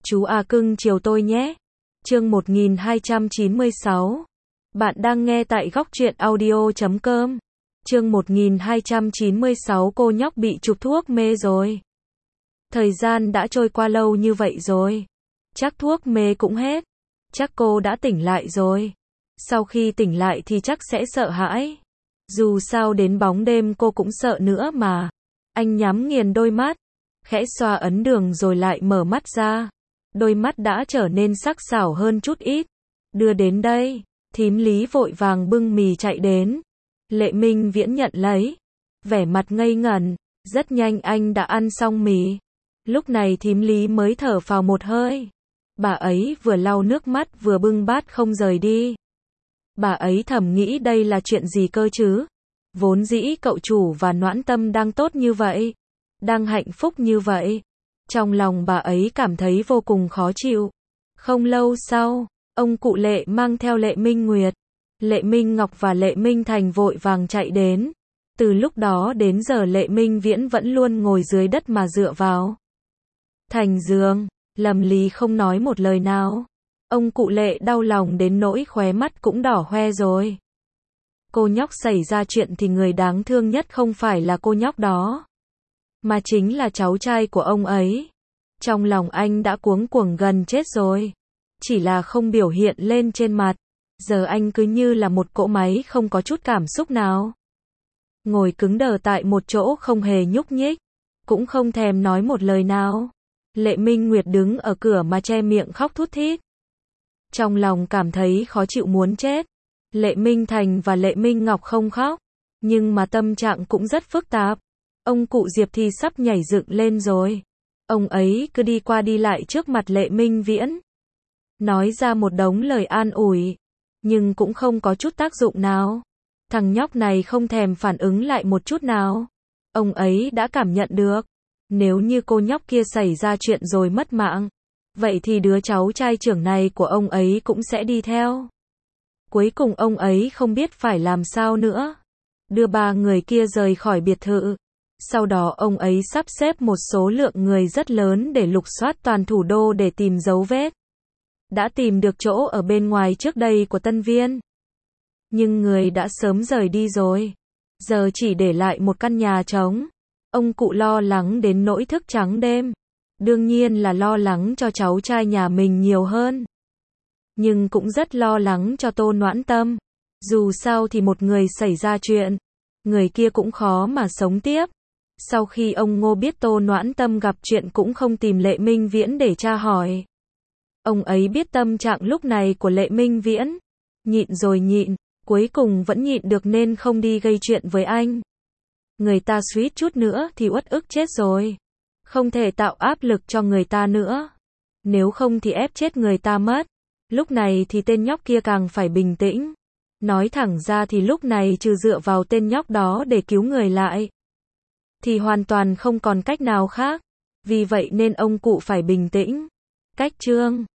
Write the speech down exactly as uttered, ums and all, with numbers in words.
Chú à cưng chiều tôi nhé. Chương một nghìn hai trăm chín mươi sáu. Bạn đang nghe tại góc truyện audio chấm com. Chương một nghìn hai trăm chín mươi sáu. Cô nhóc bị chụp thuốc mê rồi. Thời gian đã trôi qua lâu như vậy rồi. Chắc thuốc mê cũng hết. Chắc cô đã tỉnh lại rồi. Sau khi tỉnh lại thì chắc sẽ sợ hãi. Dù sao đến bóng đêm cô cũng sợ nữa mà. Anh nhắm nghiền đôi mắt, khẽ xoa ấn đường rồi lại mở mắt ra. Đôi mắt đã trở nên sắc sảo hơn chút ít. Đưa đến đây, thím Lý vội vàng bưng mì chạy đến. Lệ Minh Viễn nhận lấy, vẻ mặt ngây ngẩn. Rất nhanh anh đã ăn xong mì. Lúc này thím Lý mới thở phào một hơi. Bà ấy vừa lau nước mắt vừa bưng bát không rời đi. Bà ấy thầm nghĩ đây là chuyện gì cơ chứ? Vốn dĩ cậu chủ và Noãn Tâm đang tốt như vậy, đang hạnh phúc như vậy. Trong lòng bà ấy cảm thấy vô cùng khó chịu. Không lâu sau, ông cụ Lệ mang theo Lệ Minh Nguyệt, Lệ Minh Ngọc và Lệ Minh Thành vội vàng chạy đến. Từ lúc đó đến giờ Lệ Minh Viễn vẫn luôn ngồi dưới đất mà dựa vào thành giường. Lâm Lý không nói một lời nào. Ông cụ Lệ đau lòng đến nỗi khóe mắt cũng đỏ hoe rồi. Cô nhóc xảy ra chuyện thì người đáng thương nhất không phải là cô nhóc đó, mà chính là cháu trai của ông ấy. Trong lòng anh đã cuống cuồng gần chết rồi. Chỉ là không biểu hiện lên trên mặt. Giờ anh cứ như là một cỗ máy không có chút cảm xúc nào. Ngồi cứng đờ tại một chỗ không hề nhúc nhích. Cũng không thèm nói một lời nào. Lệ Minh Nguyệt đứng ở cửa mà che miệng khóc thút thít. Trong lòng cảm thấy khó chịu muốn chết. Lệ Minh Thành và Lệ Minh Ngọc không khóc, nhưng mà tâm trạng cũng rất phức tạp. Ông cụ Diệp thì sắp nhảy dựng lên rồi. Ông ấy cứ đi qua đi lại trước mặt Lệ Minh Viễn, nói ra một đống lời an ủi, nhưng cũng không có chút tác dụng nào. Thằng nhóc này không thèm phản ứng lại một chút nào. Ông ấy đã cảm nhận được, nếu như cô nhóc kia xảy ra chuyện rồi mất mạng, vậy thì đứa cháu trai trưởng này của ông ấy cũng sẽ đi theo. Cuối cùng ông ấy không biết phải làm sao nữa. Đưa ba người kia rời khỏi biệt thự. Sau đó ông ấy sắp xếp một số lượng người rất lớn để lục soát toàn thủ đô để tìm dấu vết. Đã tìm được chỗ ở bên ngoài trước đây của Tân Viên, nhưng người đã sớm rời đi rồi. Giờ chỉ để lại một căn nhà trống. Ông cụ lo lắng đến nỗi thức trắng đêm. Đương nhiên là lo lắng cho cháu trai nhà mình nhiều hơn, nhưng cũng rất lo lắng cho Tô Noãn Tâm. Dù sao thì một người xảy ra chuyện, người kia cũng khó mà sống tiếp. Sau khi ông Ngô biết Tô Noãn Tâm gặp chuyện cũng không tìm Lệ Minh Viễn để tra hỏi. Ông ấy biết tâm trạng lúc này của Lệ Minh Viễn. Nhịn rồi nhịn, cuối cùng vẫn nhịn được nên không đi gây chuyện với anh. Người ta suýt chút nữa thì uất ức chết rồi. Không thể tạo áp lực cho người ta nữa. Nếu không thì ép chết người ta mất. Lúc này thì tên nhóc kia càng phải bình tĩnh. Nói thẳng ra thì lúc này trừ dựa vào tên nhóc đó để cứu người lại, thì hoàn toàn không còn cách nào khác. Vì vậy nên ông cụ phải bình tĩnh. Cách chương